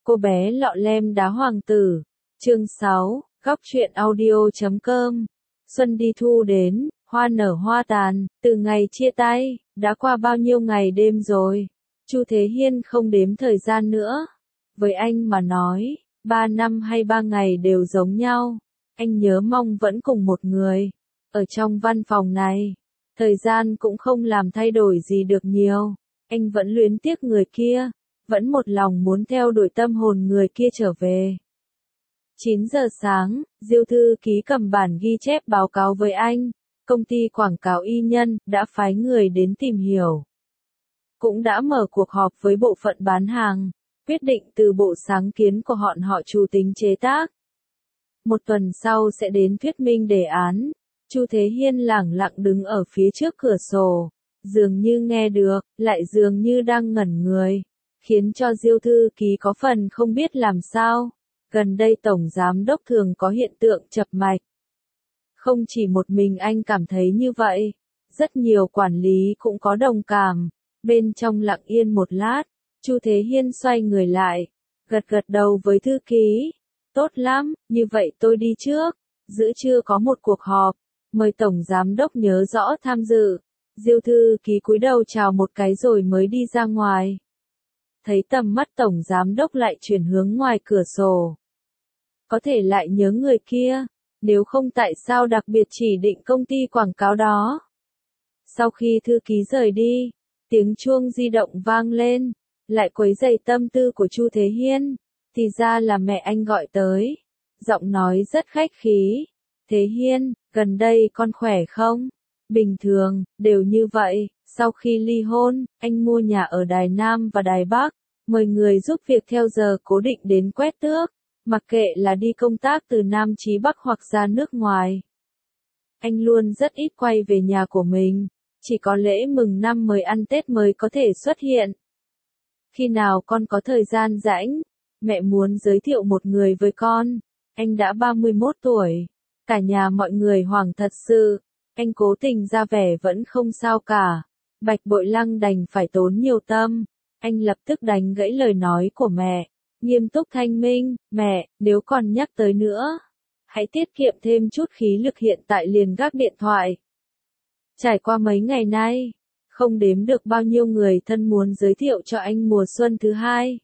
Cô bé lọ lem đá hoàng tử. Chương 6, góc truyện audio.com. Xuân đi thu đến, hoa nở hoa tàn, từ ngày chia tay, đã qua bao nhiêu ngày đêm rồi. Chu Thế Hiên không đếm thời gian nữa. Với anh mà nói, 3 năm hay 3 ngày đều giống nhau. Anh nhớ mong vẫn cùng một người. Ở trong văn phòng này, thời gian cũng không làm thay đổi gì được nhiều. Anh vẫn luyến tiếc người kia, vẫn một lòng muốn theo đuổi tâm hồn người kia trở về. 9 giờ sáng, Diêu thư ký cầm bản ghi chép báo cáo với anh. Công ty quảng cáo Y Nhân đã phái người đến tìm hiểu. Cũng đã mở cuộc họp với bộ phận bán hàng, quyết định từ bộ sáng kiến của họ chủ tính chế tác. Một tuần sau sẽ đến thuyết minh đề án. Chu Thế Hiên lẳng lặng đứng ở phía trước cửa sổ, dường như nghe được, lại dường như đang ngẩn người, khiến cho Diêu thư ký có phần không biết làm sao. Gần đây tổng giám đốc thường có hiện tượng chập mạch. Không chỉ một mình anh cảm thấy như vậy, rất nhiều quản lý cũng có đồng cảm. Bên trong lặng yên một lát, Chu Thế Hiên xoay người lại, gật gật đầu với thư ký. Tốt lắm, như vậy tôi đi trước. Giữa trưa có một cuộc họp, mời tổng giám đốc nhớ rõ tham dự. Diêu thư ký cúi đầu chào một cái rồi mới đi ra ngoài. Thấy tầm mắt tổng giám đốc lại chuyển hướng ngoài cửa sổ. Có thể lại nhớ người kia, nếu không tại sao đặc biệt chỉ định công ty quảng cáo đó. Sau khi thư ký rời đi, tiếng chuông di động vang lên, lại quấy rầy tâm tư của Chu Thế Hiên. Thì ra là mẹ anh gọi tới, giọng nói rất khách khí. Thế Hiên, gần đây con khỏe không? Bình thường, đều như vậy. Sau khi ly hôn, anh mua nhà ở Đài Nam và Đài Bắc, mời người giúp việc theo giờ cố định đến quét tước, mặc kệ là đi công tác từ Nam chí Bắc hoặc ra nước ngoài. Anh luôn rất ít quay về nhà của mình, chỉ có lễ mừng năm mới ăn Tết mới có thể xuất hiện. Khi nào con có thời gian rảnh, mẹ muốn giới thiệu một người với con. Anh đã 31 tuổi, cả nhà mọi người hoảng thật sự. Anh cố tình ra vẻ vẫn không sao cả. Bạch Bội Lăng đành phải tốn nhiều tâm. Anh lập tức đánh gãy lời nói của mẹ, nghiêm túc thanh minh. Mẹ, nếu còn nhắc tới nữa, hãy tiết kiệm thêm chút khí lực, hiện tại liền gác điện thoại. Trải qua mấy ngày nay, không đếm được bao nhiêu người thân muốn giới thiệu cho anh mùa xuân thứ hai.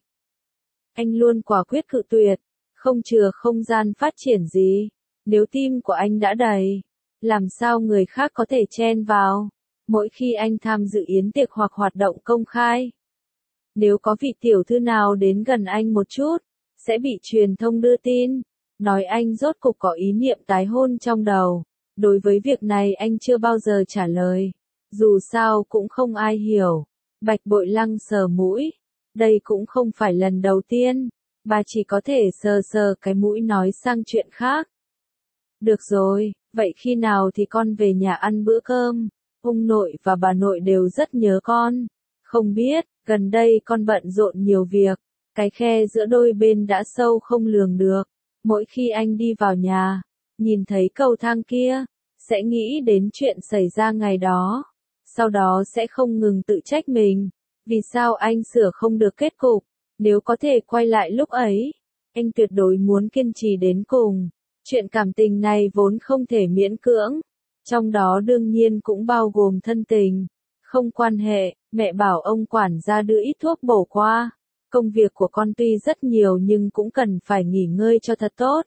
Anh luôn quả quyết cự tuyệt, không chừa không gian phát triển gì. Nếu tim của anh đã đầy, làm sao người khác có thể chen vào? Mỗi khi anh tham dự yến tiệc hoặc hoạt động công khai, nếu có vị tiểu thư nào đến gần anh một chút, sẽ bị truyền thông đưa tin, nói anh rốt cục có ý niệm tái hôn trong đầu. Đối với việc này anh chưa bao giờ trả lời, dù sao cũng không ai hiểu. Bạch Bội Lăng sờ mũi, đây cũng không phải lần đầu tiên, bà chỉ có thể sờ sờ cái mũi nói sang chuyện khác. Được rồi, vậy khi nào thì con về nhà ăn bữa cơm? Ông nội và bà nội đều rất nhớ con. Không biết, gần đây con bận rộn nhiều việc, cái khe giữa đôi bên đã sâu không lường được. Mỗi khi anh đi vào nhà, nhìn thấy cầu thang kia, sẽ nghĩ đến chuyện xảy ra ngày đó. Sau đó sẽ không ngừng tự trách mình, vì sao anh sửa không được kết cục. Nếu có thể quay lại lúc ấy, anh tuyệt đối muốn kiên trì đến cùng. Chuyện cảm tình này vốn không thể miễn cưỡng, trong đó đương nhiên cũng bao gồm thân tình. Không quan hệ, mẹ bảo ông quản gia đưa ít thuốc bổ qua. Công việc của con tuy rất nhiều nhưng cũng cần phải nghỉ ngơi cho thật tốt.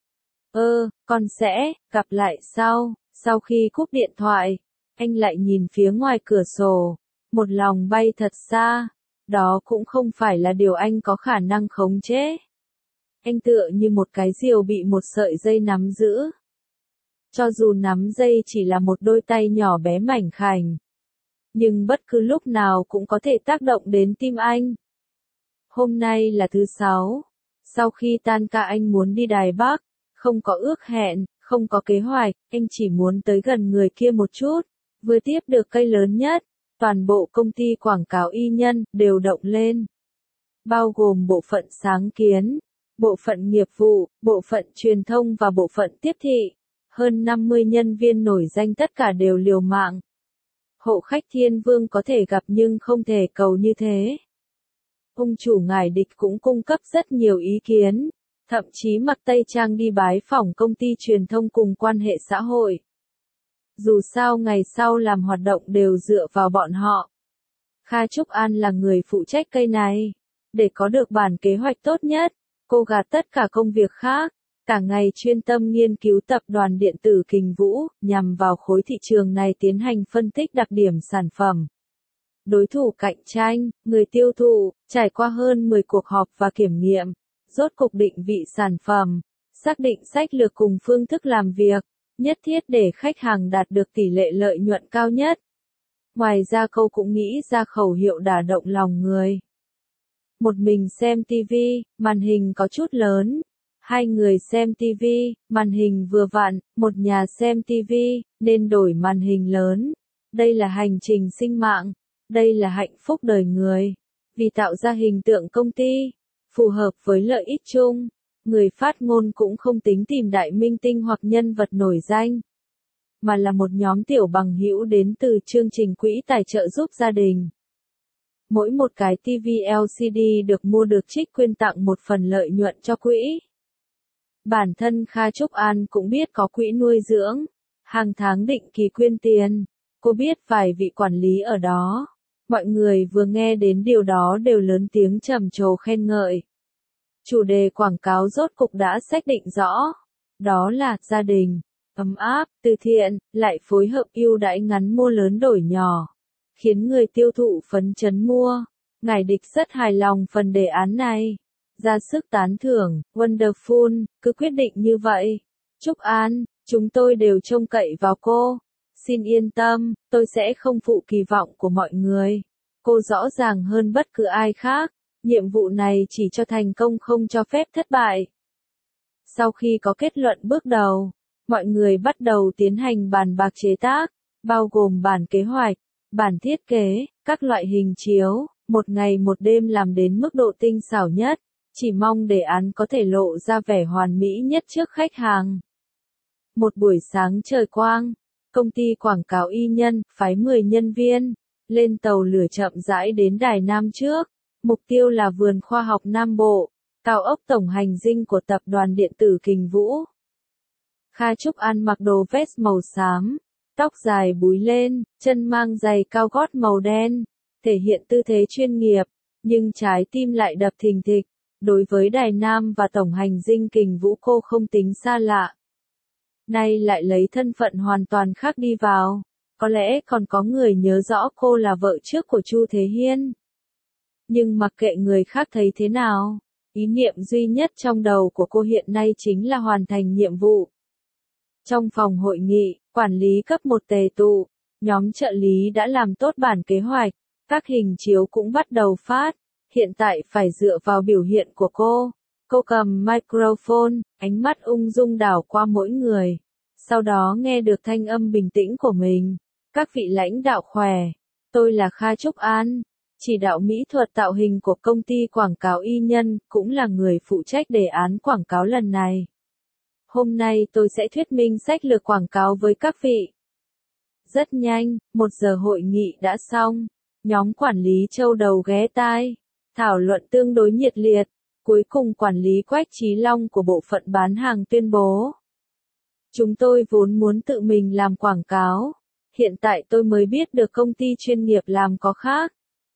Con sẽ gặp lại sau. Sau khi cúp điện thoại, anh lại nhìn phía ngoài cửa sổ, một lòng bay thật xa. Đó cũng không phải là điều anh có khả năng khống chế. Anh tựa như một cái diều bị một sợi dây nắm giữ. Cho dù nắm dây chỉ là một đôi tay nhỏ bé mảnh khảnh, nhưng bất cứ lúc nào cũng có thể tác động đến tim anh. Hôm nay là thứ Sáu. Sau khi tan ca anh muốn đi Đài Bắc, không có ước hẹn, không có kế hoạch, anh chỉ muốn tới gần người kia một chút. Vừa tiếp được cây lớn nhất, toàn bộ công ty quảng cáo Y Nhân đều động lên. Bao gồm bộ phận sáng kiến, bộ phận nghiệp vụ, bộ phận truyền thông và bộ phận tiếp thị. Hơn 50 nhân viên nổi danh tất cả đều liều mạng. Hộ khách Thiên Vương có thể gặp nhưng không thể cầu như thế. Ông chủ ngài Địch cũng cung cấp rất nhiều ý kiến, thậm chí mặc tây trang đi bái phỏng công ty truyền thông cùng quan hệ xã hội. Dù sao ngày sau làm hoạt động đều dựa vào bọn họ. Kha Trúc An là người phụ trách cây này. Để có được bản kế hoạch tốt nhất, cô gạt tất cả công việc khác, cả ngày chuyên tâm nghiên cứu tập đoàn điện tử Kình Vũ, nhằm vào khối thị trường này tiến hành phân tích đặc điểm sản phẩm. Đối thủ cạnh tranh, người tiêu thụ, trải qua hơn 10 cuộc họp và kiểm nghiệm, rốt cục định vị sản phẩm, xác định sách lược cùng phương thức làm việc, nhất thiết để khách hàng đạt được tỷ lệ lợi nhuận cao nhất. Ngoài ra cô cũng nghĩ ra khẩu hiệu đả động lòng người. Một mình xem TV, màn hình có chút lớn. Hai người xem TV, màn hình vừa vặn, một nhà xem TV, nên đổi màn hình lớn. Đây là hành trình sinh mạng. Đây là hạnh phúc đời người. Vì tạo ra hình tượng công ty, phù hợp với lợi ích chung, người phát ngôn cũng không tính tìm đại minh tinh hoặc nhân vật nổi danh, mà là một nhóm tiểu bằng hữu đến từ chương trình quỹ tài trợ giúp gia đình. Mỗi một cái TV LCD được mua được trích quyên tặng một phần lợi nhuận cho quỹ. Bản thân Kha Trúc An cũng biết có quỹ nuôi dưỡng, hàng tháng định kỳ quyên tiền. Cô biết vài vị quản lý ở đó. Mọi người vừa nghe đến điều đó đều lớn tiếng trầm trồ khen ngợi. Chủ đề quảng cáo rốt cục đã xác định rõ. Đó là gia đình, ấm áp, từ thiện, lại phối hợp ưu đãi ngắn mua lớn đổi nhỏ, khiến người tiêu thụ phấn chấn mua. Ngài Địch rất hài lòng phần đề án này. Ra sức tán thưởng, wonderful, cứ quyết định như vậy. Trúc An, chúng tôi đều trông cậy vào cô. Xin yên tâm, tôi sẽ không phụ kỳ vọng của mọi người. Cô rõ ràng hơn bất cứ ai khác. Nhiệm vụ này chỉ cho thành công không cho phép thất bại. Sau khi có kết luận bước đầu, mọi người bắt đầu tiến hành bàn bạc chế tác, bao gồm bản kế hoạch, bản thiết kế, các loại hình chiếu, một ngày một đêm làm đến mức độ tinh xảo nhất, chỉ mong đề án có thể lộ ra vẻ hoàn mỹ nhất trước khách hàng. Một buổi sáng trời quang, công ty quảng cáo Y Nhân phái 10 nhân viên lên tàu lửa chậm rãi đến Đài Nam trước. Mục tiêu là vườn khoa học Nam Bộ, cao ốc tổng hành dinh của tập đoàn điện tử Kình Vũ. Kha Trúc An mặc đồ vest màu xám, tóc dài búi lên, chân mang giày cao gót màu đen, thể hiện tư thế chuyên nghiệp, nhưng trái tim lại đập thình thịch. Đối với Đài Nam và tổng hành dinh Kình Vũ cô không tính xa lạ. Nay lại lấy thân phận hoàn toàn khác đi vào, có lẽ còn có người nhớ rõ cô là vợ trước của Chu Thế Hiên. Nhưng mặc kệ người khác thấy thế nào, ý niệm duy nhất trong đầu của cô hiện nay chính là hoàn thành nhiệm vụ. Trong phòng hội nghị, quản lý cấp 1 tề tụ, nhóm trợ lý đã làm tốt bản kế hoạch, các hình chiếu cũng bắt đầu phát, hiện tại phải dựa vào biểu hiện của cô. Cô cầm microphone, ánh mắt ung dung đảo qua mỗi người, sau đó nghe được thanh âm bình tĩnh của mình. Các vị lãnh đạo khỏe, tôi là Kha Trúc An. Chỉ đạo mỹ thuật tạo hình của công ty quảng cáo Y Nhân, cũng là người phụ trách đề án quảng cáo lần này. Hôm nay tôi sẽ thuyết minh sách lược quảng cáo với các vị. Rất nhanh, 1 giờ hội nghị đã xong. Nhóm quản lý châu đầu ghé tai, thảo luận tương đối nhiệt liệt. Cuối cùng quản lý Quách Chí Long của bộ phận bán hàng tuyên bố. Chúng tôi vốn muốn tự mình làm quảng cáo. Hiện tại tôi mới biết được công ty chuyên nghiệp làm có khác.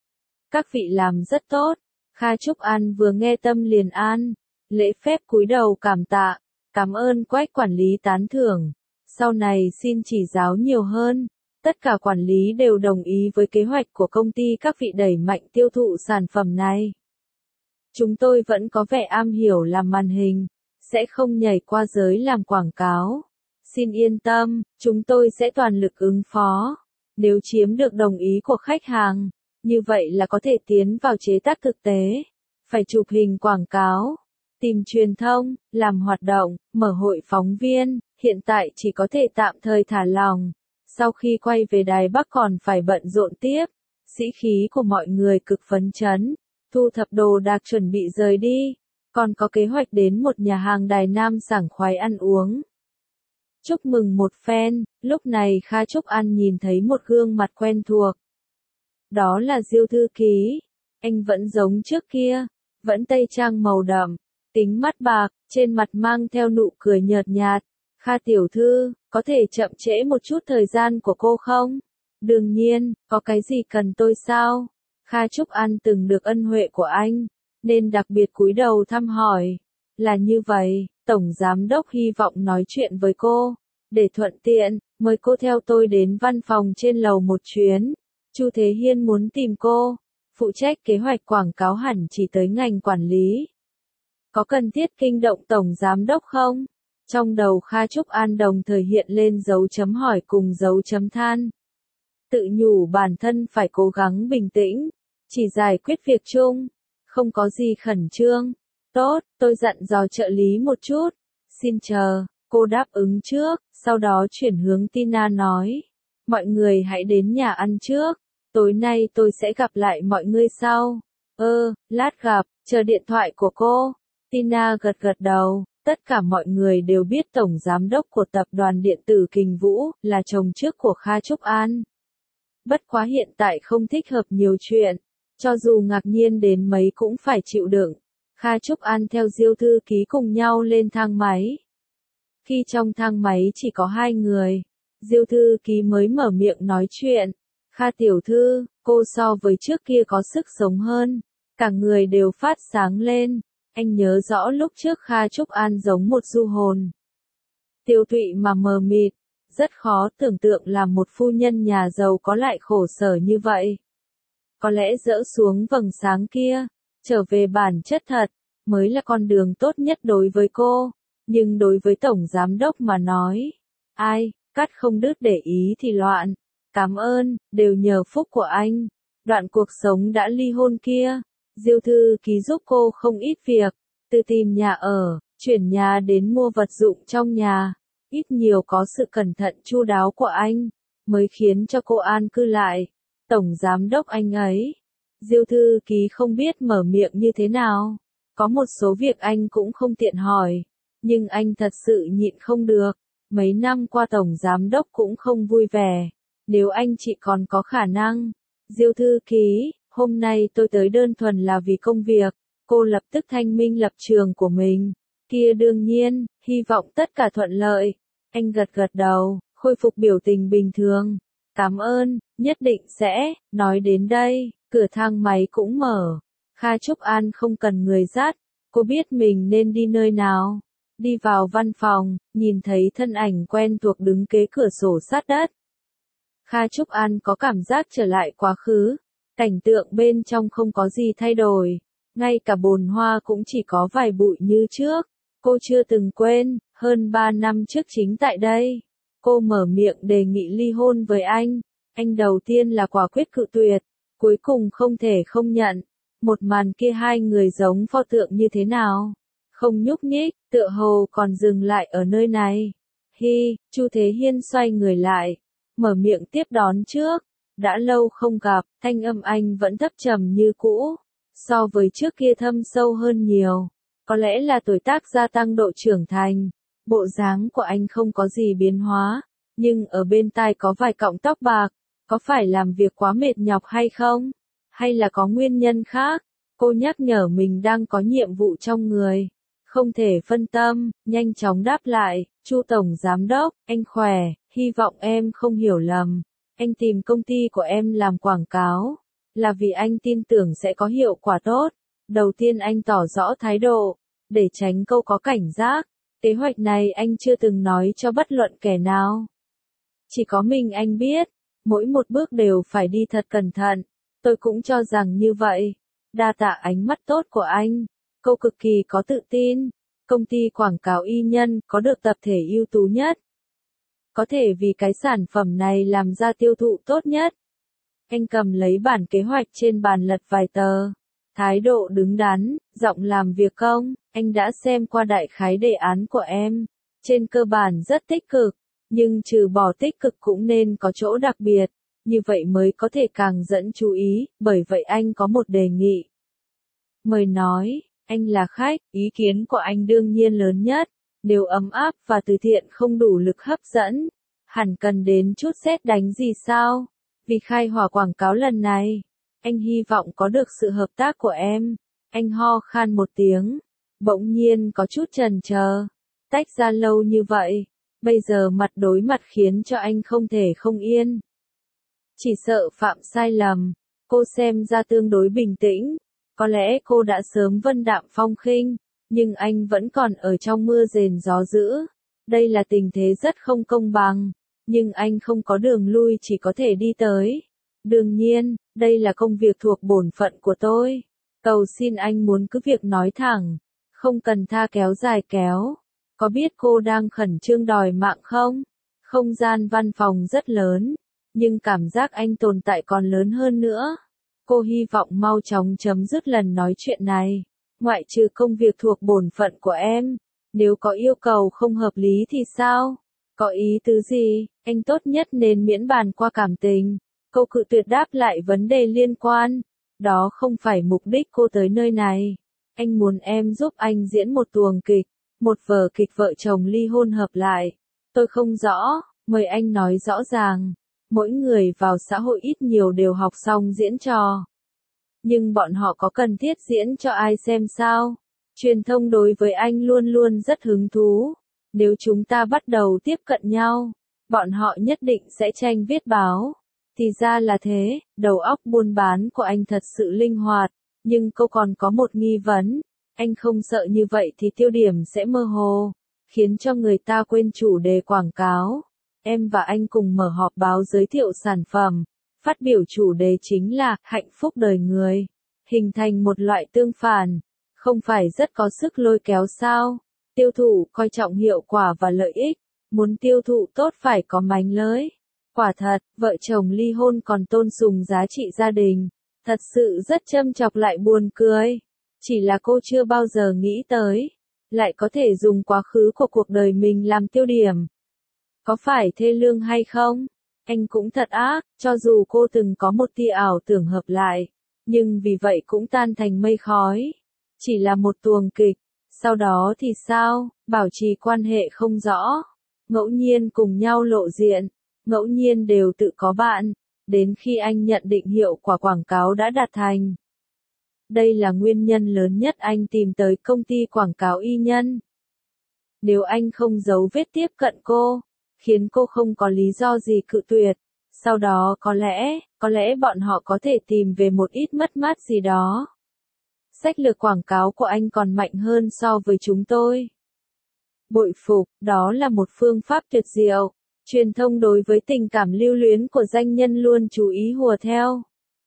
Các vị làm rất tốt. Kha Trúc An vừa nghe tâm liền an, lễ phép cúi đầu cảm tạ, cảm ơn Quách quản lý tán thưởng. Sau này xin chỉ giáo nhiều hơn. Tất cả quản lý đều đồng ý với kế hoạch của công ty các vị đẩy mạnh tiêu thụ sản phẩm này. Chúng tôi vẫn có vẻ am hiểu làm màn hình, sẽ không nhảy qua giới làm quảng cáo. Xin yên tâm, chúng tôi sẽ toàn lực ứng phó. Nếu chiếm được đồng ý của khách hàng, như vậy là có thể tiến vào chế tác thực tế. Phải chụp hình quảng cáo, tìm truyền thông, làm hoạt động, mở hội phóng viên, hiện tại chỉ có thể tạm thời thả lỏng. Sau khi quay về Đài Bắc còn phải bận rộn tiếp. Sĩ khí của mọi người cực phấn chấn, thu thập đồ đạc chuẩn bị rời đi. Còn có kế hoạch đến một nhà hàng Đài Nam sảng khoái ăn uống. Chúc mừng một phen, lúc này Kha Trúc An nhìn thấy một gương mặt quen thuộc. Đó là Diêu thư ký. Anh vẫn giống trước kia, vẫn tây trang màu đậm, tính mắt bạc, trên mặt mang theo nụ cười nhợt nhạt. Kha tiểu thư, có thể chậm trễ một chút thời gian của cô không? Đương nhiên, có cái gì cần tôi sao? Kha Trúc An từng được ân huệ của anh, nên đặc biệt cúi đầu thăm hỏi. Là như vậy, Tổng Giám Đốc hy vọng nói chuyện với cô. Để thuận tiện, mời cô theo tôi đến văn phòng trên lầu một chuyến. Chu Thế Hiên muốn tìm cô, phụ trách kế hoạch quảng cáo hẳn chỉ tới ngành quản lý. Có cần thiết kinh động Tổng Giám Đốc không? Trong đầu Kha Trúc An đồng thời hiện lên dấu chấm hỏi cùng dấu chấm than. Tự nhủ bản thân phải cố gắng bình tĩnh, chỉ giải quyết việc chung, không có gì khẩn trương. Tốt, tôi dặn dò trợ lý một chút. Xin chờ, cô đáp ứng trước, sau đó chuyển hướng Tina nói. Mọi người hãy đến nhà ăn trước, tối nay tôi sẽ gặp lại mọi người sau. Lát gặp, chờ điện thoại của cô. Tina gật gật đầu. Tất cả mọi người đều biết Tổng Giám Đốc của Tập đoàn Điện tử Kình Vũ là chồng trước của Kha Trúc An. Bất quá hiện tại không thích hợp nhiều chuyện, cho dù ngạc nhiên đến mấy cũng phải chịu đựng. Kha Trúc An theo Diêu thư ký cùng nhau lên thang máy. Khi trong thang máy chỉ có hai người, Diêu thư ký mới mở miệng nói chuyện. Kha tiểu thư, cô so với trước kia có sức sống hơn, cả người đều phát sáng lên. Anh nhớ rõ lúc trước Kha Trúc An giống một du hồn. Tiêu tụy mà mờ mịt, rất khó tưởng tượng là một phu nhân nhà giàu có lại khổ sở như vậy. Có lẽ dỡ xuống vầng sáng kia, trở về bản chất thật, mới là con đường tốt nhất đối với cô. Nhưng đối với Tổng Giám Đốc mà nói, ai, cắt không đứt để ý thì loạn. Cảm ơn, đều nhờ phúc của anh. Đoạn cuộc sống đã ly hôn kia. Diêu thư ký giúp cô không ít việc, từ tìm nhà ở, chuyển nhà đến mua vật dụng trong nhà, ít nhiều có sự cẩn thận chu đáo của anh, mới khiến cho cô an cư lại. Tổng Giám Đốc anh ấy. Diêu thư ký không biết mở miệng như thế nào, có một số việc anh cũng không tiện hỏi, nhưng anh thật sự nhịn không được. Mấy năm qua Tổng Giám Đốc cũng không vui vẻ, nếu anh chị còn có khả năng. Diêu thư ký, hôm nay tôi tới đơn thuần là vì công việc. Cô lập tức thanh minh lập trường của mình. Kia đương nhiên, hy vọng tất cả thuận lợi. Anh gật gật đầu, khôi phục biểu tình bình thường. Cảm ơn, nhất định sẽ. Nói đến đây, cửa thang máy cũng mở. Kha Trúc An không cần người dắt, cô biết mình nên đi nơi nào. Đi vào văn phòng, nhìn thấy thân ảnh quen thuộc đứng kế cửa sổ sát đất. Kha Trúc An có cảm giác trở lại quá khứ. Cảnh tượng bên trong không có gì thay đổi, ngay cả bồn hoa cũng chỉ có vài bụi như trước. Cô chưa từng quên, hơn 3 năm trước chính tại đây, cô mở miệng đề nghị ly hôn với anh. Anh đầu tiên là quả quyết cự tuyệt, cuối cùng không thể không nhận. Một màn kia hai người giống pho tượng như thế nào? Không nhúc nhích, tựa hồ còn dừng lại ở nơi này. Chu Thế Hiên xoay người lại, mở miệng tiếp đón trước. Đã lâu không gặp, thanh âm anh vẫn thấp trầm như cũ, so với trước kia thâm sâu hơn nhiều. Có lẽ là tuổi tác gia tăng độ trưởng thành, bộ dáng của anh không có gì biến hóa, nhưng ở bên tai có vài cọng tóc bạc. Có phải làm việc quá mệt nhọc hay không? Hay là có nguyên nhân khác? Cô nhắc nhở mình đang có nhiệm vụ trong người, không thể phân tâm, nhanh chóng đáp lại. Chu Tổng Giám Đốc, anh khỏe, hy vọng em không hiểu lầm. Anh tìm công ty của em làm quảng cáo, là vì anh tin tưởng sẽ có hiệu quả tốt. Đầu tiên anh tỏ rõ thái độ, để tránh câu có cảnh giác. Kế hoạch này anh chưa từng nói cho bất luận kẻ nào. Chỉ có mình anh biết, mỗi một bước đều phải đi thật cẩn thận. Tôi cũng cho rằng như vậy. Đa tạ ánh mắt tốt của anh. Cô cực kỳ có tự tin. Công ty quảng cáo y nhân có được tập thể ưu tú nhất. Có thể vì cái sản phẩm này làm ra tiêu thụ tốt nhất. Anh cầm lấy bản kế hoạch trên bàn lật vài tờ. Thái độ đứng đắn, giọng làm việc công. Anh đã xem qua đại khái đề án của em. Trên cơ bản rất tích cực, nhưng trừ bỏ tích cực cũng nên có chỗ đặc biệt. Như vậy mới có thể càng dẫn chú ý, bởi vậy anh có một đề nghị. Mời nói, anh là khách, ý kiến của anh đương nhiên lớn nhất. Nếu ấm áp và từ thiện không đủ lực hấp dẫn, hẳn cần đến chút sét đánh gì sao? Vì khai hỏa quảng cáo lần này, Anh hy vọng có được sự hợp tác của em. Anh ho khan một tiếng, bỗng nhiên có chút chần chờ. Tách ra lâu như vậy, bây giờ mặt đối mặt khiến cho anh không thể không yên. Chỉ sợ phạm sai lầm, cô xem ra tương đối bình tĩnh, có lẽ cô đã sớm vân đạm phong khinh, nhưng anh vẫn còn ở trong mưa rền gió dữ. Đây là tình thế rất không công bằng, nhưng anh không có đường lui chỉ có thể đi tới. Đương nhiên, đây là công việc thuộc bổn phận của tôi. Cầu xin anh muốn cứ việc nói thẳng, không cần tha kéo dài kéo. Có biết cô đang khẩn trương đòi mạng không? Không gian văn phòng rất lớn, nhưng cảm giác anh tồn tại còn lớn hơn nữa. Cô hy vọng mau chóng chấm dứt lần nói chuyện này. Ngoại trừ công việc thuộc bổn phận của em, nếu có yêu cầu không hợp lý thì sao? Có ý tứ gì? Anh tốt nhất nên miễn bàn qua cảm tình. Cô cự tuyệt đáp lại vấn đề liên quan. Đó không phải mục đích cô tới nơi này. Anh muốn em giúp anh diễn một tuồng kịch, một vở kịch vợ chồng ly hôn hợp lại. Tôi không rõ, mời anh nói rõ ràng. Mỗi người vào xã hội ít nhiều đều học xong diễn trò. Nhưng bọn họ có cần thiết diễn cho ai xem sao? Truyền thông đối với anh luôn luôn rất hứng thú. Nếu chúng ta bắt đầu tiếp cận nhau, bọn họ nhất định sẽ tranh viết báo. Thì ra là thế, đầu óc buôn bán của anh thật sự linh hoạt. Nhưng cô còn có một nghi vấn. Anh không sợ như vậy thì tiêu điểm sẽ mơ hồ, khiến cho người ta quên chủ đề quảng cáo. Em và anh cùng mở họp báo giới thiệu sản phẩm. Phát biểu chủ đề chính là hạnh phúc đời người. Hình thành một loại tương phản. Không phải rất có sức lôi kéo sao? Tiêu thụ coi trọng hiệu quả và lợi ích. Muốn tiêu thụ tốt phải có mánh lưới. Quả thật, vợ chồng ly hôn còn tôn sùng giá trị gia đình. Thật sự rất châm chọc lại buồn cười. Chỉ là cô chưa bao giờ nghĩ tới. Lại có thể dùng quá khứ của cuộc đời mình làm tiêu điểm. Có phải thê lương hay không? Anh cũng thật ác, cho dù cô từng có một tia ảo tưởng hợp lại. Nhưng vì vậy cũng tan thành mây khói. Chỉ là một tuồng kịch. Sau đó thì sao? Bảo trì quan hệ không rõ. Ngẫu nhiên cùng nhau lộ diện. Ngẫu nhiên đều tự có bạn. Đến khi anh nhận định hiệu quả quảng cáo đã đạt thành. Đây là nguyên nhân lớn nhất anh tìm tới công ty quảng cáo y nhân. Nếu anh không giấu vết tiếp cận cô, khiến cô không có lý do gì cự tuyệt, sau đó có lẽ bọn họ có thể tìm về một ít mất mát gì đó. Sách lược quảng cáo của anh còn mạnh hơn so với chúng tôi. Bội phục, đó là một phương pháp tuyệt diệu. Truyền thông đối với tình cảm lưu luyến của danh nhân luôn chú ý hùa theo.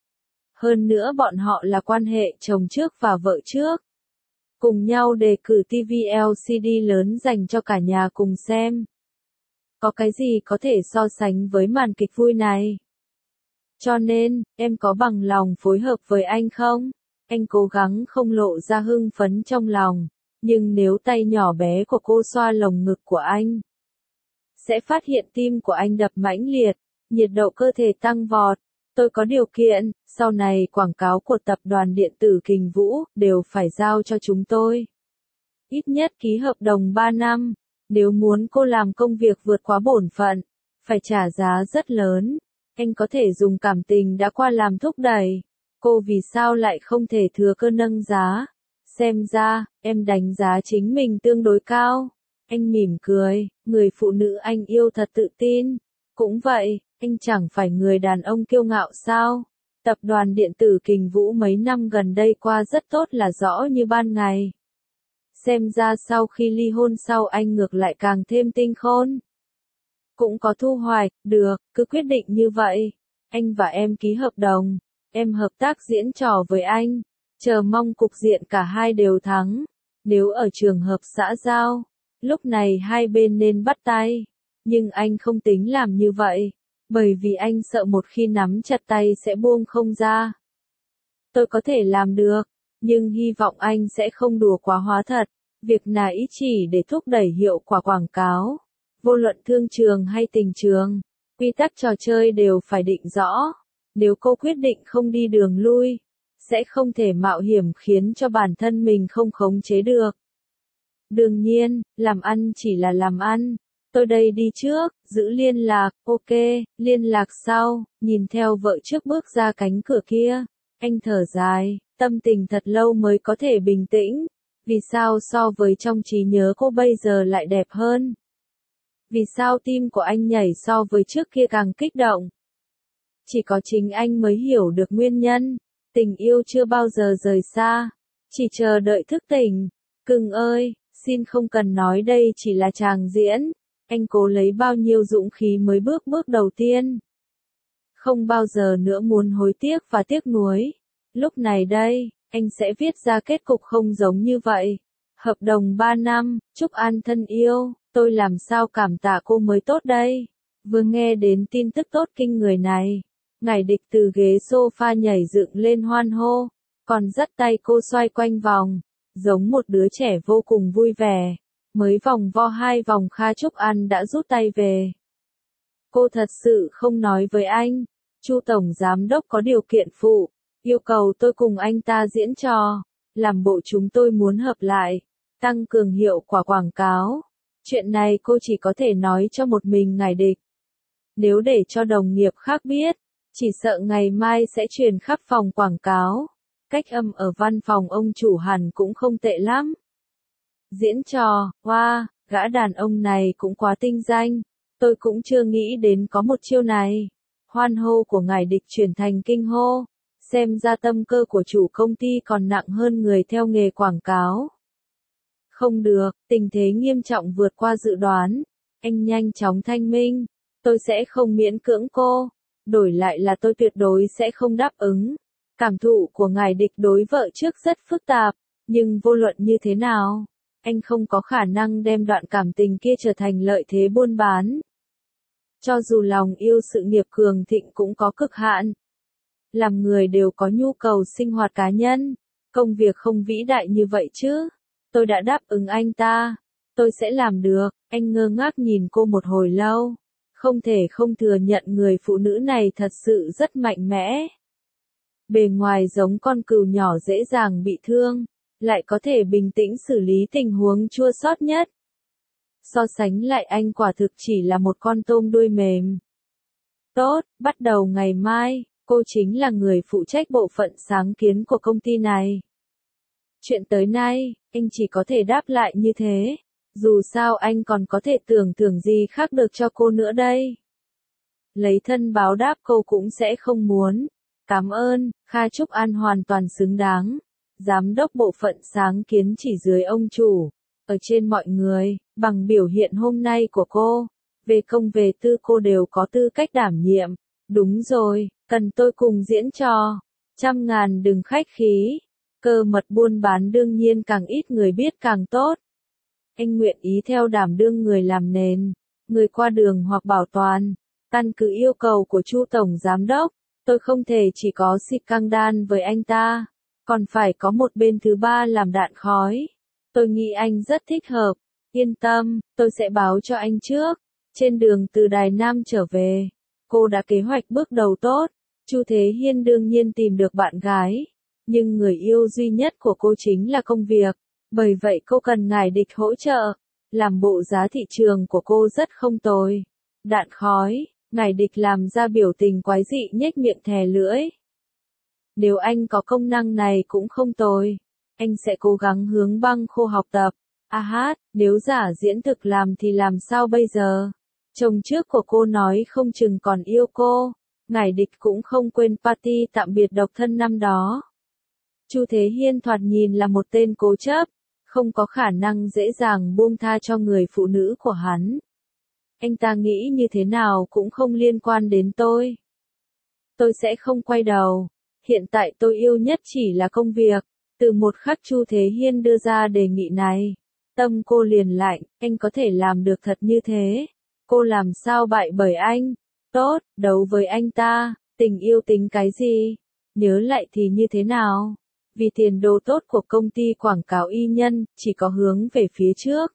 Hơn nữa bọn họ là quan hệ chồng trước và vợ trước. Cùng nhau đề cử TV LCD lớn dành cho cả nhà cùng xem. Có cái gì có thể so sánh với màn kịch vui này? Cho nên, em có bằng lòng phối hợp với anh không? Anh cố gắng không lộ ra hưng phấn trong lòng. Nhưng nếu tay nhỏ bé của cô xoa lồng ngực của anh, sẽ phát hiện tim của anh đập mãnh liệt, nhiệt độ cơ thể tăng vọt. Tôi có điều kiện, sau này quảng cáo của tập đoàn điện tử Kình Vũ đều phải giao cho chúng tôi. Ít nhất ký hợp đồng 3 năm. Nếu muốn cô làm công việc vượt quá bổn phận, phải trả giá rất lớn. Anh có thể dùng cảm tình đã qua làm thúc đẩy. Cô vì sao lại không thể thừa cơ nâng giá? Xem ra, em đánh giá chính mình tương đối cao. Anh mỉm cười, người phụ nữ anh yêu thật tự tin. Cũng vậy, anh chẳng phải người đàn ông kiêu ngạo sao? Tập đoàn điện tử Kình Vũ mấy năm gần đây qua rất tốt là rõ như ban ngày. Xem ra sau khi ly hôn sau anh ngược lại càng thêm tinh khôn. Cũng có thu hoạch, được, cứ quyết định như vậy. Anh và em ký hợp đồng, em hợp tác diễn trò với anh. Chờ mong cục diện cả hai đều thắng. Nếu ở trường hợp xã giao, lúc này hai bên nên bắt tay. Nhưng anh không tính làm như vậy. Bởi vì anh sợ một khi nắm chặt tay sẽ buông không ra. Tôi có thể làm được, nhưng hy vọng anh sẽ không đùa quá hóa thật. Việc này chỉ để thúc đẩy hiệu quả quảng cáo. Vô luận thương trường hay tình trường, quy tắc trò chơi đều phải định rõ. Nếu cô quyết định không đi đường lui, sẽ không thể mạo hiểm khiến cho bản thân mình không khống chế được. Đương nhiên, làm ăn chỉ là làm ăn. Tôi đây đi trước, giữ liên lạc, ok, liên lạc sau, nhìn theo vợ trước bước ra cánh cửa kia. Anh thở dài, tâm tình thật lâu mới có thể bình tĩnh. Vì sao so với trong trí nhớ cô bây giờ lại đẹp hơn? Vì sao tim của anh nhảy so với trước kia càng kích động? Chỉ có chính anh mới hiểu được nguyên nhân. Tình yêu chưa bao giờ rời xa, chỉ chờ đợi thức tỉnh. Cưng ơi, xin không cần nói đây chỉ là tràng diễn. Anh cố lấy bao nhiêu dũng khí mới bước đầu tiên. Không bao giờ nữa muốn hối tiếc và tiếc nuối. Lúc này đây, anh sẽ viết ra kết cục không giống như vậy. Hợp đồng 3 năm, Trúc An thân yêu, tôi làm sao cảm tạ cô mới tốt đây. Vừa nghe đến tin tức tốt kinh người này, Ngải Địch từ ghế sofa nhảy dựng lên hoan hô, còn dắt tay cô xoay quanh vòng, giống một đứa trẻ vô cùng vui vẻ. Mới vòng vo 2 vòng Kha Trúc An đã rút tay về. Cô thật sự không nói với anh. Chu tổng giám đốc có điều kiện phụ, yêu cầu tôi cùng anh ta diễn trò, làm bộ chúng tôi muốn hợp lại, tăng cường hiệu quả quảng cáo. Chuyện này cô chỉ có thể nói cho một mình Ngải Địch. Nếu để cho đồng nghiệp khác biết, chỉ sợ ngày mai sẽ truyền khắp phòng quảng cáo. Cách âm ở văn phòng ông chủ hẳn cũng không tệ lắm. Diễn trò, wow, gã đàn ông này cũng quá tinh danh. Tôi cũng chưa nghĩ đến có một chiêu này. Hoan hô của Ngải Địch chuyển thành kinh hô. Xem ra tâm cơ của chủ công ty còn nặng hơn người theo nghề quảng cáo. Không được, tình thế nghiêm trọng vượt qua dự đoán. Anh nhanh chóng thanh minh. Tôi sẽ không miễn cưỡng cô. Đổi lại là tôi tuyệt đối sẽ không đáp ứng. Cảm thụ của Ngải Địch đối vợ trước rất phức tạp. Nhưng vô luận như thế nào, anh không có khả năng đem đoạn cảm tình kia trở thành lợi thế buôn bán. Cho dù lòng yêu sự nghiệp cường thịnh cũng có cực hạn. Làm người đều có nhu cầu sinh hoạt cá nhân. Công việc không vĩ đại như vậy chứ. Tôi đã đáp ứng anh ta. Tôi sẽ làm được. Anh ngơ ngác nhìn cô một hồi lâu. Không thể không thừa nhận người phụ nữ này thật sự rất mạnh mẽ. Bề ngoài giống con cừu nhỏ dễ dàng bị thương, lại có thể bình tĩnh xử lý tình huống chua xót nhất. So sánh lại anh quả thực chỉ là một con tôm đuôi mềm. Tốt, bắt đầu ngày mai, cô chính là người phụ trách bộ phận sáng kiến của công ty này. Chuyện tới nay, anh chỉ có thể đáp lại như thế. Dù sao anh còn có thể tưởng thưởng gì khác được cho cô nữa đây. Lấy thân báo đáp cô cũng sẽ không muốn. Cảm ơn, Kha Trúc An hoàn toàn xứng đáng. Giám đốc bộ phận sáng kiến chỉ dưới ông chủ. Ở trên mọi người, bằng biểu hiện hôm nay của cô, về công về tư cô đều có tư cách đảm nhiệm. Đúng rồi, cần tôi cùng diễn trò. 100.000 đừng khách khí. Cơ mật buôn bán đương nhiên càng ít người biết càng tốt. Anh nguyện ý theo đảm đương người làm nền, người qua đường hoặc bảo toàn. Căn cứ yêu cầu của Chu tổng giám đốc, tôi không thể chỉ có xịt căng đan với anh ta, còn phải có một bên thứ ba làm đạn khói. Tôi nghĩ anh rất thích hợp. Yên tâm, tôi sẽ báo cho anh trước. Trên đường từ Đài Nam trở về, cô đã kế hoạch bước đầu tốt. Chu Thế Hiên đương nhiên tìm được bạn gái, nhưng người yêu duy nhất của cô chính là công việc. Bởi vậy cô cần Ngải Địch hỗ trợ. Làm bộ giá thị trường của cô rất không tồi. Đạn khói, Ngải Địch làm ra biểu tình quái dị nhếch miệng thè lưỡi. Nếu anh có công năng này cũng không tồi. Anh sẽ cố gắng hướng băng khô học tập. Hát, nếu giả diễn thực làm thì làm sao bây giờ? Chồng trước của cô nói không chừng còn yêu cô. Ngải Địch cũng không quên party tạm biệt độc thân năm đó. Chu Thế Hiên thoạt nhìn là một tên cố chấp, không có khả năng dễ dàng buông tha cho người phụ nữ của hắn. Anh ta nghĩ như thế nào cũng không liên quan đến tôi. Tôi sẽ không quay đầu. Hiện tại tôi yêu nhất chỉ là công việc. Từ một khắc Chu Thế Hiên đưa ra đề nghị này, tâm cô liền lạnh. Anh có thể làm được thật như thế. Cô làm sao bại bởi anh? Tốt, đấu với anh ta. Tình yêu tính cái gì? Nhớ lại thì như thế nào? Vì tiền đồ tốt của công ty quảng cáo y nhân, chỉ có hướng về phía trước.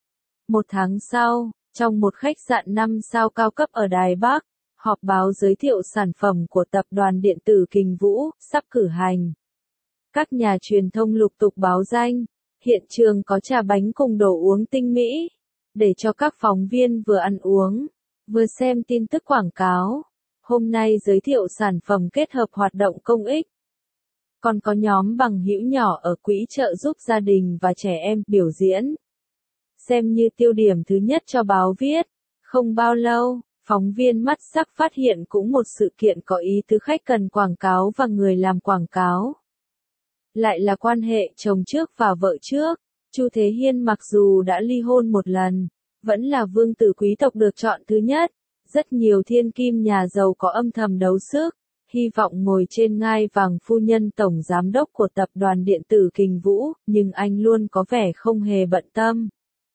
1 tháng sau, trong một khách sạn 5 sao cao cấp ở Đài Bắc, họp báo giới thiệu sản phẩm của tập đoàn điện tử Kình Vũ, sắp cử hành. Các nhà truyền thông lục tục báo danh, hiện trường có trà bánh cùng đồ uống tinh mỹ, để cho các phóng viên vừa ăn uống, vừa xem tin tức quảng cáo. Hôm nay giới thiệu sản phẩm kết hợp hoạt động công ích. Còn có nhóm bằng hữu nhỏ ở quỹ trợ giúp gia đình và trẻ em biểu diễn. Xem như tiêu điểm thứ nhất cho báo viết. Không bao lâu, phóng viên mắt sắc phát hiện cũng một sự kiện có ý tứ khách cần quảng cáo và người làm quảng cáo. Lại là quan hệ chồng trước và vợ trước. Chu Thế Hiên mặc dù đã ly hôn một lần, vẫn là vương tử quý tộc được chọn thứ nhất. Rất nhiều thiên kim nhà giàu có âm thầm đấu sức, hy vọng ngồi trên ngai vàng phu nhân tổng giám đốc của tập đoàn điện tử Kình Vũ, nhưng anh luôn có vẻ không hề bận tâm.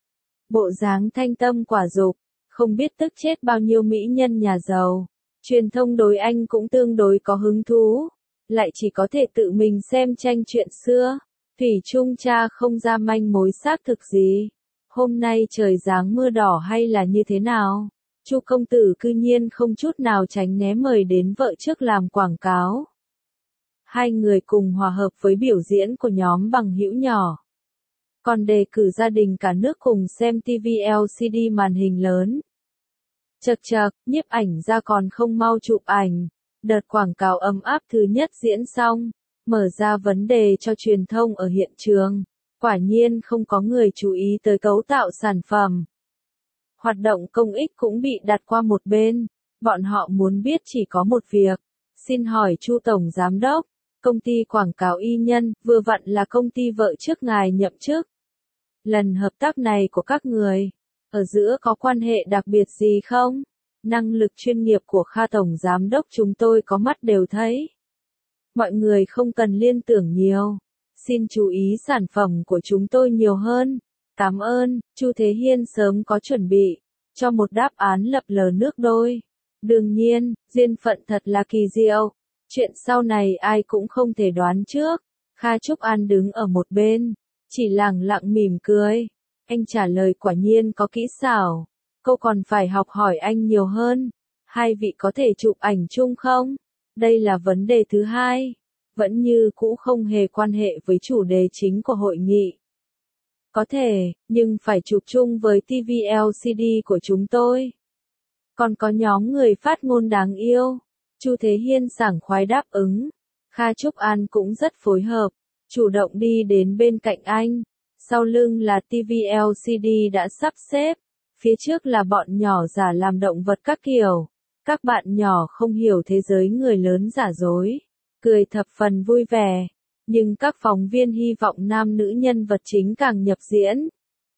Bộ dáng thanh tâm quả dục, không biết tức chết bao nhiêu mỹ nhân nhà giàu. Truyền thông đối anh cũng tương đối có hứng thú, lại chỉ có thể tự mình xem tranh chuyện xưa. Thủy chung cha không ra manh mối xác thực gì. Hôm nay trời giáng mưa đỏ hay là như thế nào? Chu công tử cư nhiên không chút nào tránh né mời đến vợ trước làm quảng cáo. Hai người cùng hòa hợp với biểu diễn của nhóm bằng hữu nhỏ. Còn đề cử gia đình cả nước cùng xem TV LCD màn hình lớn. Chật chật, nhiếp ảnh ra còn không mau chụp ảnh. Đợt quảng cáo ấm áp thứ nhất diễn xong, mở ra vấn đề cho truyền thông ở hiện trường. Quả nhiên không có người chú ý tới cấu tạo sản phẩm. Hoạt động công ích cũng bị đặt qua một bên. Bọn họ muốn biết chỉ có một việc. Xin hỏi Chu Tổng Giám Đốc, công ty quảng cáo y nhân vừa vặn là công ty vợ trước ngài nhậm chức. Lần hợp tác này của các người, ở giữa có quan hệ đặc biệt gì không? Năng lực chuyên nghiệp của Kha Tổng Giám Đốc chúng tôi có mắt đều thấy. Mọi người không cần liên tưởng nhiều. Xin chú ý sản phẩm của chúng tôi nhiều hơn. Cảm ơn, Chu Thế Hiên sớm có chuẩn bị cho một đáp án lập lờ nước đôi. Đương nhiên, duyên phận thật là kỳ diệu. Chuyện sau này ai cũng không thể đoán trước. Kha Trúc An đứng ở một bên, chỉ lẳng lặng mỉm cười. Anh trả lời quả nhiên có kỹ xảo. Cô còn phải học hỏi anh nhiều hơn. Hai vị có thể chụp ảnh chung không? Đây là vấn đề thứ hai. Vẫn như cũ không hề quan hệ với chủ đề chính của hội nghị. Có thể, nhưng phải chụp chung với TV LCD của chúng tôi. Còn có nhóm người phát ngôn đáng yêu. Chu Thế Hiên sảng khoái đáp ứng. Kha Trúc An cũng rất phối hợp, chủ động đi đến bên cạnh anh. Sau lưng là TV LCD đã sắp xếp, phía trước là bọn nhỏ giả làm động vật các kiểu. Các bạn nhỏ không hiểu thế giới người lớn giả dối, cười thập phần vui vẻ. Nhưng các phóng viên hy vọng nam nữ nhân vật chính càng nhập diễn,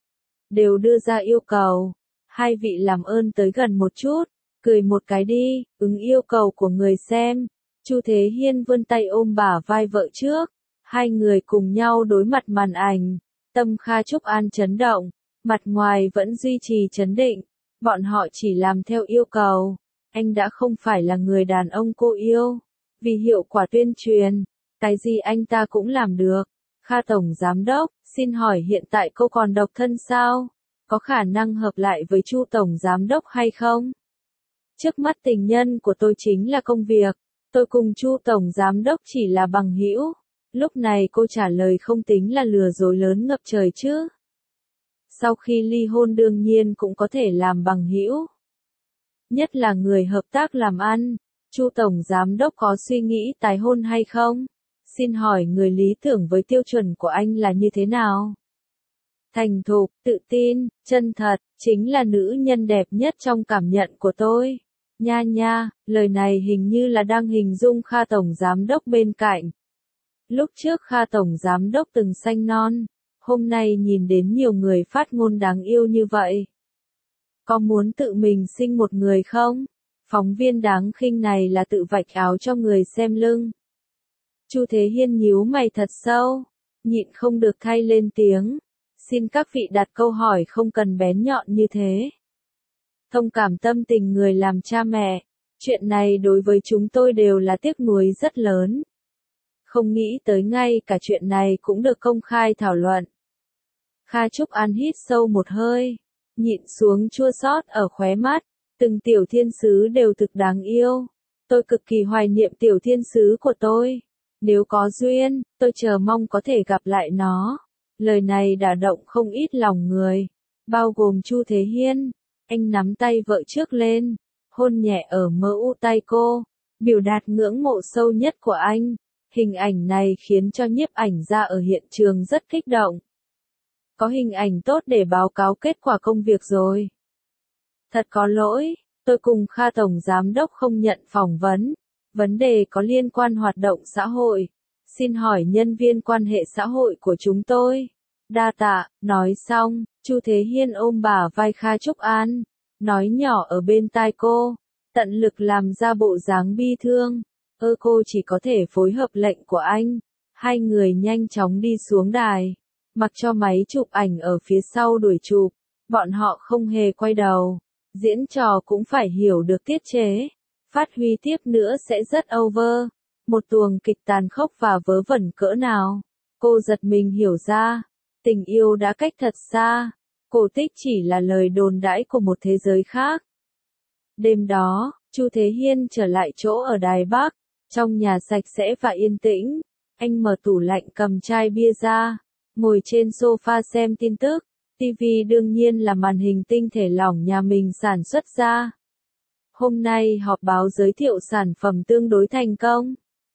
đều đưa ra yêu cầu. Hai vị làm ơn tới gần một chút, cười một cái đi, ứng yêu cầu của người xem. Chu Thế Hiên vươn tay ôm bả vai vợ trước. Hai người cùng nhau đối mặt màn ảnh. Tâm Kha Trúc An chấn động, mặt ngoài vẫn duy trì trấn định. Bọn họ chỉ làm theo yêu cầu. Anh đã không phải là người đàn ông cô yêu. Vì hiệu quả tuyên truyền, cái gì anh ta cũng làm được. Kha Tổng Giám Đốc, xin hỏi hiện tại cô còn độc thân sao? Có khả năng hợp lại với Chu Tổng Giám Đốc hay không? Trước mắt tình nhân của tôi chính là công việc. Tôi cùng Chu Tổng Giám Đốc chỉ là bằng hữu. Lúc này cô trả lời không tính là lừa dối lớn ngập trời chứ. Sau khi ly hôn đương nhiên cũng có thể làm bằng hữu. Nhất là người hợp tác làm ăn. Chu Tổng Giám Đốc có suy nghĩ tái hôn hay không? Xin hỏi người lý tưởng với tiêu chuẩn của anh là như thế nào? Thành thục, tự tin, chân thật, chính là nữ nhân đẹp nhất trong cảm nhận của tôi. Nha nha, lời này hình như là đang hình dung Kha Tổng Giám Đốc bên cạnh. Lúc trước Kha Tổng Giám Đốc từng xanh non, hôm nay nhìn đến nhiều người phát ngôn đáng yêu như vậy. Có muốn tự mình sinh một người không? Phóng viên đáng khinh này là tự vạch áo cho người xem lưng. Chu Thế Hiên nhíu mày thật sâu, nhịn không được thay lên tiếng. Xin các vị đặt câu hỏi không cần bén nhọn như thế. Thông cảm tâm tình người làm cha mẹ, chuyện này đối với chúng tôi đều là tiếc nuối rất lớn. Không nghĩ tới ngay cả chuyện này cũng được công khai thảo luận. Kha Trúc An hít sâu một hơi, nhịn xuống chua xót ở khóe mắt. Từng tiểu thiên sứ đều thực đáng yêu. Tôi cực kỳ hoài niệm tiểu thiên sứ của tôi. Nếu có duyên, tôi chờ mong có thể gặp lại nó. Lời này đả động không ít lòng người, bao gồm Chu Thế Hiên. Anh nắm tay vợ trước lên, hôn nhẹ ở mỡ u tay cô, biểu đạt ngưỡng mộ sâu nhất của anh. Hình ảnh này khiến cho nhiếp ảnh gia ở hiện trường rất kích động. Có hình ảnh tốt để báo cáo kết quả công việc rồi. Thật có lỗi, tôi cùng Kha Tổng Giám đốc không nhận phỏng vấn. Vấn đề có liên quan hoạt động xã hội. Xin hỏi nhân viên quan hệ xã hội của chúng tôi. Đa tạ, nói xong, Chu Thế Hiên ôm bả vai Kha Trúc An, nói nhỏ ở bên tai cô, tận lực làm ra bộ dáng bi thương. Cô chỉ có thể phối hợp lệnh của anh. Hai người nhanh chóng đi xuống đài, mặc cho máy chụp ảnh ở phía sau đuổi chụp. Bọn họ không hề quay đầu. Diễn trò cũng phải hiểu được tiết chế. Phát huy tiếp nữa sẽ rất over. Một tuồng kịch tàn khốc và vớ vẩn cỡ nào. Cô giật mình hiểu ra. Tình yêu đã cách thật xa. Cổ tích chỉ là lời đồn đãi của một thế giới khác. Đêm đó, Chu Thế Hiên trở lại chỗ ở Đài Bắc. Trong nhà sạch sẽ và yên tĩnh. Anh mở tủ lạnh cầm chai bia ra. Ngồi trên sofa xem tin tức. TV đương nhiên là màn hình tinh thể lỏng nhà mình sản xuất ra. Hôm nay họp báo giới thiệu sản phẩm tương đối thành công.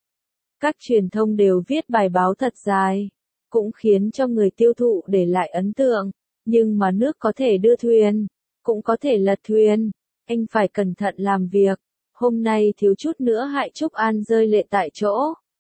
Các truyền thông đều viết bài báo thật dài, cũng khiến cho người tiêu thụ để lại ấn tượng. Nhưng mà nước có thể đưa thuyền, cũng có thể lật thuyền. Anh phải cẩn thận làm việc. Hôm nay thiếu chút nữa hại Trúc An rơi lệ tại chỗ.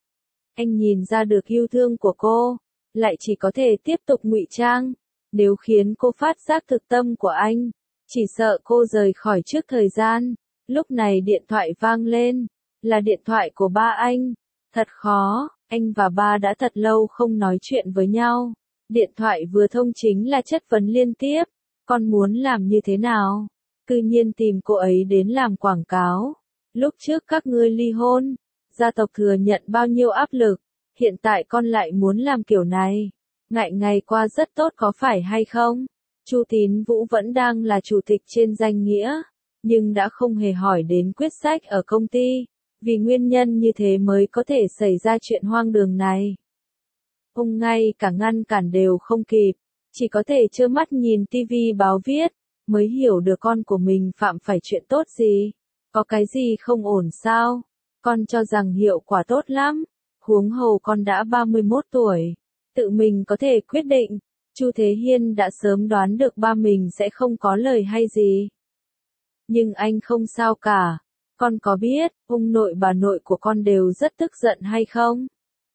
Anh nhìn ra được yêu thương của cô, lại chỉ có thể tiếp tục ngụy trang. Nếu khiến cô phát giác thực tâm của anh, chỉ sợ cô rời khỏi trước thời gian. Lúc này điện thoại vang lên, là điện thoại của ba anh. Thật khó, anh và ba đã thật lâu không nói chuyện với nhau. Điện thoại vừa thông chính là chất vấn liên tiếp. Con muốn làm như thế nào? Cư nhiên tìm cô ấy đến làm quảng cáo. Lúc trước các ngươi ly hôn, gia tộc thừa nhận bao nhiêu áp lực. Hiện tại con lại muốn làm kiểu này. Ngại ngày qua rất tốt có phải hay không? Chu Tín Vũ vẫn đang là chủ tịch trên danh nghĩa, nhưng đã không hề hỏi đến quyết sách ở công ty, vì nguyên nhân như thế mới có thể xảy ra chuyện hoang đường này. Ông ngay cả ngăn cản đều không kịp, chỉ có thể trơ mắt nhìn TV báo viết, mới hiểu được con của mình phạm phải chuyện tốt gì. Có cái gì không ổn sao? Con cho rằng hiệu quả tốt lắm, huống hồ con đã 31 tuổi. Tự mình có thể quyết định. Chu Thế Hiên đã sớm đoán được ba mình sẽ không có lời hay gì. Nhưng anh không sao cả. Con có biết, ông nội bà nội của con đều rất tức giận hay không?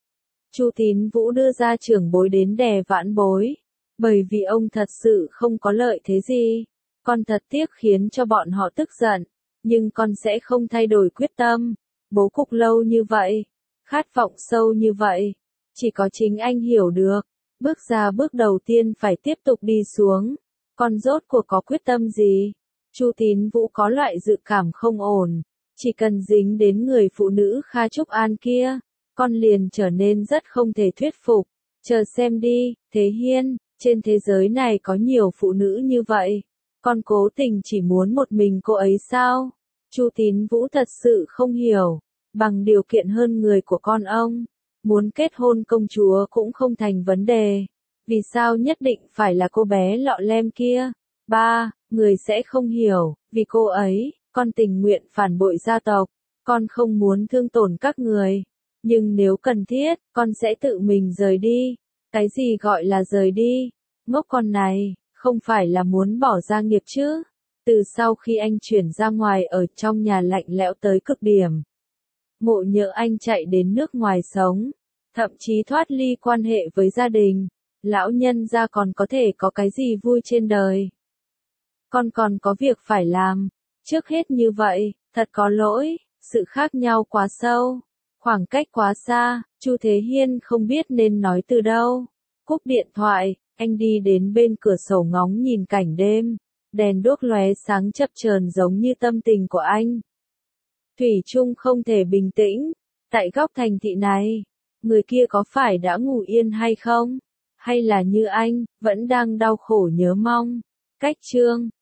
Chu Tín Vũ đưa ra trưởng bối đến đè vãn bối. Bởi vì ông thật sự không có lợi thế gì. Con thật tiếc khiến cho bọn họ tức giận. Nhưng con sẽ không thay đổi quyết tâm. Bố cục lâu như vậy. Khát vọng sâu như vậy. Chỉ có chính anh hiểu được. Bước ra bước đầu tiên phải tiếp tục đi xuống. Con rốt cuộc có quyết tâm gì? Chu Tín Vũ có loại dự cảm không ổn. Chỉ cần dính đến người phụ nữ Kha Trúc An kia, con liền trở nên rất không thể thuyết phục. Chờ xem đi, Thế Hiên, trên thế giới này có nhiều phụ nữ như vậy. Con cố tình chỉ muốn một mình cô ấy sao? Chu Tín Vũ thật sự không hiểu. Bằng điều kiện hơn người của con ông, muốn kết hôn công chúa cũng không thành vấn đề. Vì sao nhất định phải là cô bé lọ lem kia? Ba, người sẽ không hiểu, vì cô ấy, con tình nguyện phản bội gia tộc. Con không muốn thương tổn các người. Nhưng nếu cần thiết, con sẽ tự mình rời đi. Cái gì gọi là rời đi? Ngốc con này, không phải là muốn bỏ gia nghiệp chứ? Từ sau khi anh chuyển ra ngoài ở trong nhà lạnh lẽo tới cực điểm, Ngộ nhỡ anh chạy đến nước ngoài sống, thậm chí thoát ly quan hệ với gia đình, lão nhân gia còn có thể có cái gì vui trên đời. Con còn có việc phải làm. Trước hết như vậy, thật có lỗi, sự khác nhau quá sâu, khoảng cách quá xa. Chu Thế Hiên không biết nên nói từ đâu. Cúp điện thoại, anh đi đến bên cửa sổ ngóng nhìn cảnh đêm. Đèn đuốc lóe sáng chập chờn giống như tâm tình của anh. Thủy chung không thể bình tĩnh. Tại góc thành thị này, người kia có phải đã ngủ yên hay không? Hay là như anh, vẫn đang đau khổ nhớ mong? Cách chương